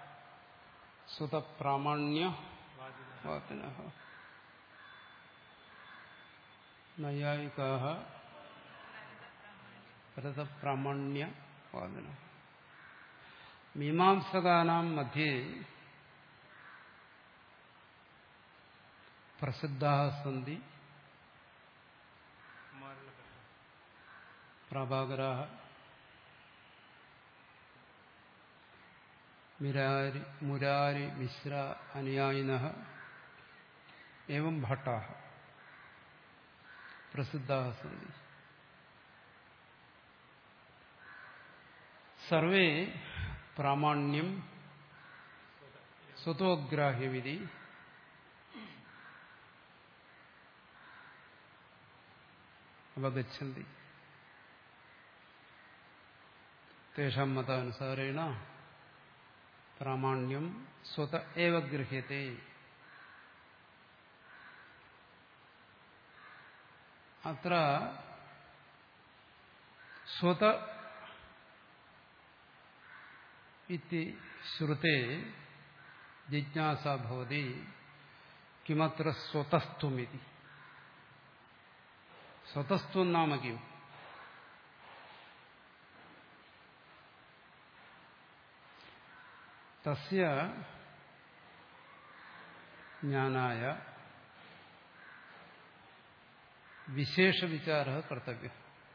സ്വതപ്രാമാണ്യവാദിനഃ നൈയായികാഃ പരതപ്രാമാണ്യവാദിനഃ. മീമാംസകാനാം മധ്യേ പ്രസിദ്ധാഃ സന്തി പ്രഭാകരാഃ, മുരാരി മുരാരി മിശ്ര അനുയായിനഃ ഏവം ഭട്ടാഃ പ്രസിദ്ധാഃ സന്തി. സർവേ പ്രാമാണ്യം സ്വതോഗ്രാഹ്യമിതി അവഗച്ഛന്തി. തേഷാം മതാനുസാരേണ പ്രാമാണ്യം സ്വത ഏവ ഗൃഹ്യത്തെ. അത്ര സ്വത ഇതി ശ്രുതേ ജിജ്ഞാസാ ഭവതി കിമത്ര സ്വതസ്ത്വമിതി. സ്വതസ്ത്വം നാമ കിം? തസ്യ ജ്ഞാനായ വിശേഷ വിചാര കർത്തവ്യ.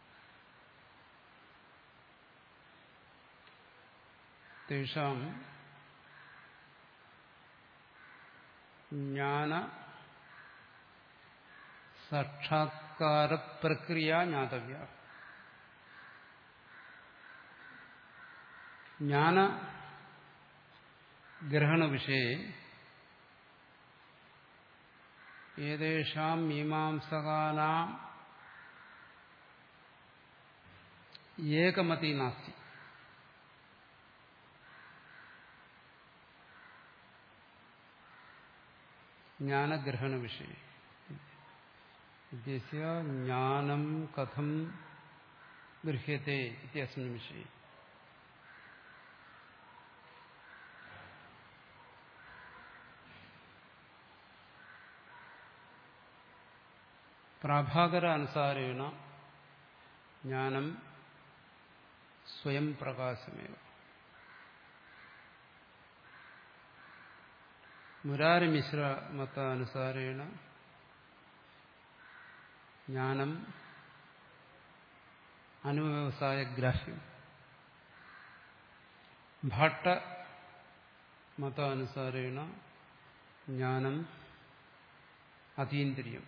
തേഷാം ജ്ഞാന സാക്ഷാത്കാര പ്രക്രിയ ജ്ഞാതവ്യ. ജ്ഞാന ഗ്രഹണ വിഷയെ ഏതേഷാം മീമാംസകാനാം ഏകമതി നാസ്തി. ജ്ഞാനഗ്രഹണ വിഷയെ ഇത്യസ്യ ജ്ഞാനം കഥം ഗൃഹ്യത്തെ ഇത്യസ്മിൻ വിഷയെ പ്രാഭാകര അനുസാരേണ ജ്ഞാനം സ്വയം പ്രകാശമേവ. മുരാരിമിശ്ര മതാനുസാരേണ ജ്ഞാനം അനുവ്യവസായ ഗ്രാഹ്യം. ഭട്ട മതാനുസാരേണ ജ്ഞാനം അതീന്ദ്രിയം.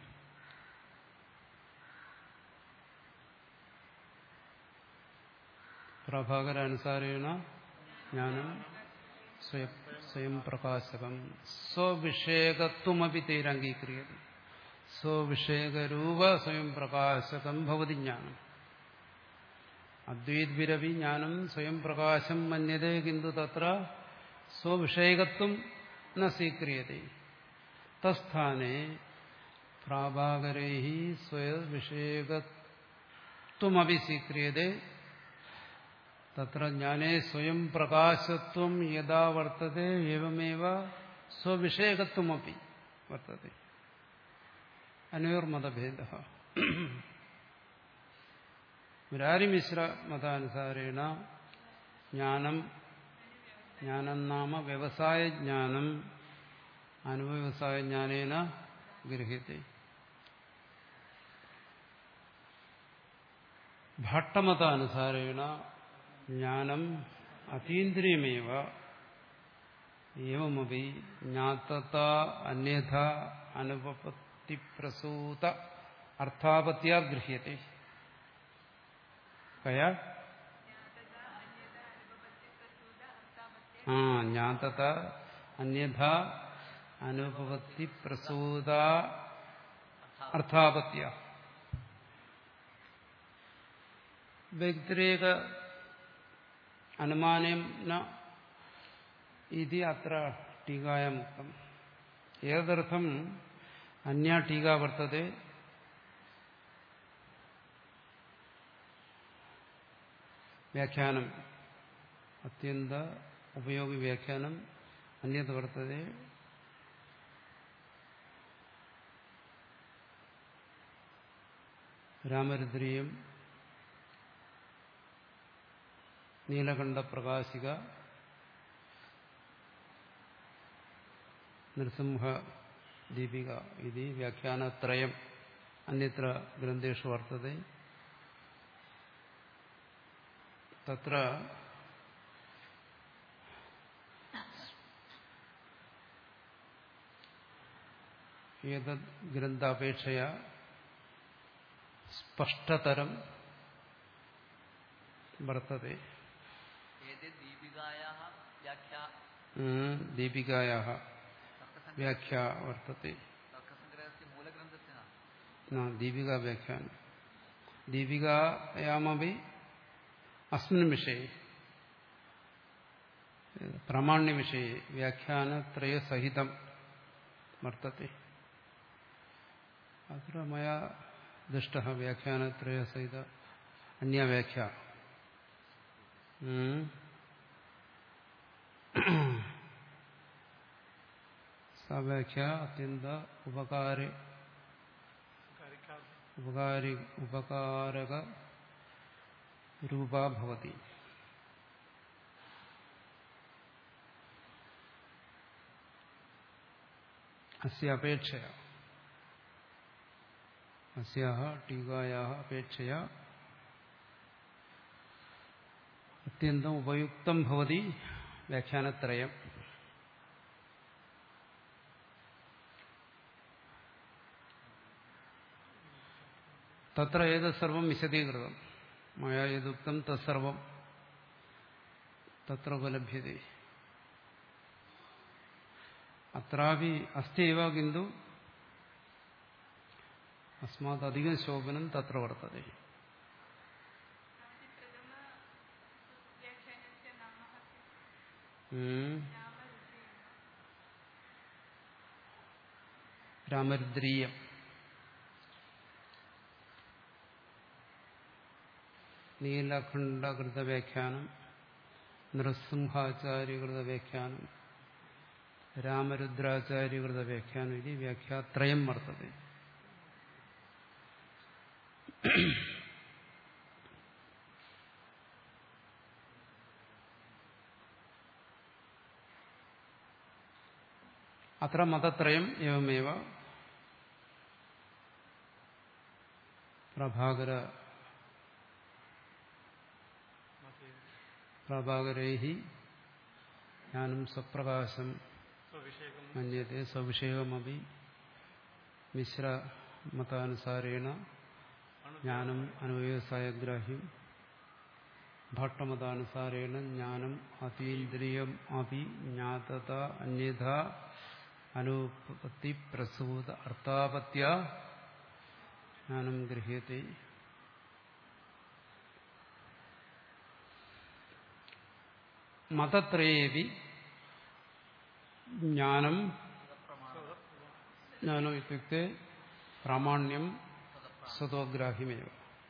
പ്രഭാകരാനുസാരേണ ജ്ഞാനം സ്വയം സ്വയം പ്രകാശകം. സ്വവിഷയകത്വമപി തൈരംഗീക്രിയത. സ്വവിഷയകരൂപ സ്വയം പ്രകാശകം ഭവതി ജ്ഞാനം. അദ്വൈദ്വിരവി ജ്ഞാനം സ്വയം പ്രകാശം മന്യതേ കിന്തു തത്ര സ്വവിഷയകത്വം ന സ്വീക്രിയതേ. തസ്ഥാനെ പ്രാഭാകരൈഃ സ്വവിഷയകത്വമപി സ്വീക്രിയതേ. തത്ര ജ്ഞാനേ സ്വയം പ്രകാശത്വം യഥാ വർത്തതേ ഏവമേവ സ്വവിഷയകത്വമപി വർത്തതേ. അനയോർമതഭേദഃ. മുരാരിമിശ്ര മതാനുസാരേണ ജ്ഞാനം ജ്ഞാനം നാമ വ്യവസായ ജ്ഞാനം അനുവ്യവസായ ജ്ഞാനേന ഗൃഹ്യത്തെ. ഭട്ടമതാനുസാരേണ ജ്ഞാനം അതീന്ദ്രിയമേവ ഏവമപി ജ്ഞാതത അന്യഥ അനുപപത്തിപ്രസൂത അർത്ഥാപത്യാ ഗൃഹ്യത്തെ. കയാ ആ ജ്ഞാതത അന്യഥ അനുപപത്തിപ്രസൂത അർത്ഥാപത്യ. വ്യതിരേക അനുമാനം ന ഇതി അത്ര ടീകായാം ഉക്തം. ഏതർത്ഥം അന്യ ടീക വർത്തത്തെ. വ്യാഖ്യാനം അത്യന്ത ഉപയോഗി വ്യാഖ്യാനം അന്യത് വർത്തത്തെ. രാമരുദ്രീയം നീലകണ്ഠ പ്രകാശിക നൃസിംഹ ദീപിക ഇത് വ്യാഖ്യാനത്രയം അന്യത്ര ഗ്രന്ഥേഷു വർത്തത്തെ. തത്ര ഏതദ് ഗ്രന്ഥാപേക്ഷയാ സ്പഷ്ടതരം വർത്തത്തെ. ദീപികായാः വ്യാഖ്യാ വർത്തത്തെ. ദീപികാ വ്യാഖ്യാനം ദീപികായാമപി അസ്മിൻ വിഷയെ പ്രാമാണ്യവിഷയെ വ്യാഖ്യാനത്രയസഹിതം വർത്തത്തെ. അത്ര മയാ ദൃഷ്ടഃ വ്യാഖ്യാനത്രയസഹിത അന്യവ്യാഖ്യ. സാ വ്യാഖ്യ അത്യന്ത ഉപകാരി ഉപകാരി ഉപകാരക രൂപാ ഭവതി. അസ്യ അപേക്ഷയ അസ്യാഹ ടീകായാഹ അപേക്ഷയ അത്യന്തം ഉപയുക്തം ഭവതി വ്യാഖ്യാനത്രയം. തത്ര ഏതത് സർവം വിശദീകൃതം മയാ യദുക്തം തത്സർവം തത്ര ഉപലഭ്യതേ. അത്രാപി അസ്ത്യൈവ കിന്തു അസ്മാത് അധികം ശോഭനം തത്ര വർത്തതേ. രാമരുദ്രീയം നീലഖണ്ഡകൃത വ്യാഖ്യാനം, നൃസിംഹാചാര്യകൃത വ്യാഖ്യാനം, രാമരുദ്രാചാര്യകൃത വ്യാഖ്യാനം ഇത് വ്യാഖ്യാത്രയം വർത്തതേ. അത്ര മതത്രയം ഏവമേവ പ്രഭാകര പ്രഭാകരൈഹി ജ്ഞാനം സ്വപ്രകാശം മന്യത്തെ സവിഷയമപി മിശ്രമതാനുസാരേണ ജ്ഞാനം അനുവ്യവസായഗ്രാഹ്യം ഭട്ടമതാനുസാരേണ ജ്ഞാനം അതീന്ദ്രിയം അപി ജ്ഞാതത അന്യഥ അനുപത്തി പ്രസൂത അർത്ഥാപത്യ ജ്ഞാനം ഗൃഹ്യത്തെ. മതത്രയേപി ജ്ഞാനം ജ്ഞാനം ഇത്യുക്തെ പ്രാമാണ്യം സ്വതോഗ്രാഹ്യമേവ.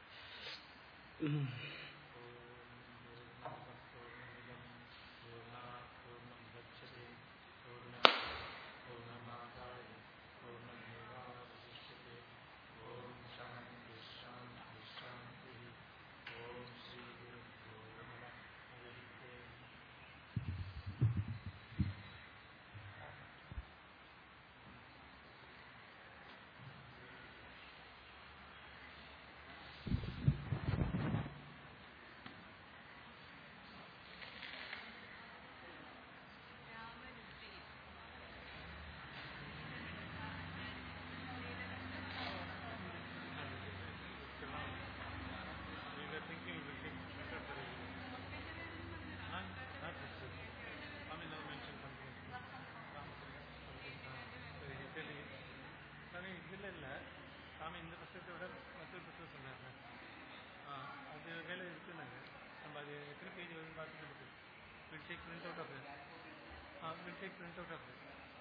ഇതിലല്ല സ്വാമി ഇന്ന് പുസ്തകത്തിൽ ഇവിടെ മറ്റൊരു പുസ്തകം ഉണ്ടായിരുന്നു. ആ അത് മേലെ ഇരിക്കുന്നുണ്ട്. നമ്മൾ അത് എത്ര പേജ് ഒരു ഭാഗത്ത് എടുക്കും. Will take print out of it. ആ will take print out of it.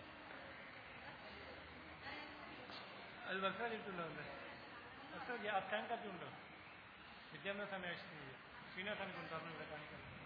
അത് വർഷാലിട്ടുണ്ടോ അല്ലേ? വർഷം ആ സ്കാൻ കാപ്പി ഉണ്ടോ? വിദ്യാഭ്യാസ അന്വേഷിക്കുന്നത് ശ്രീനിവാസാനെ കൊണ്ട് പറഞ്ഞു ഇവിടെ കാണിക്കുന്നത്.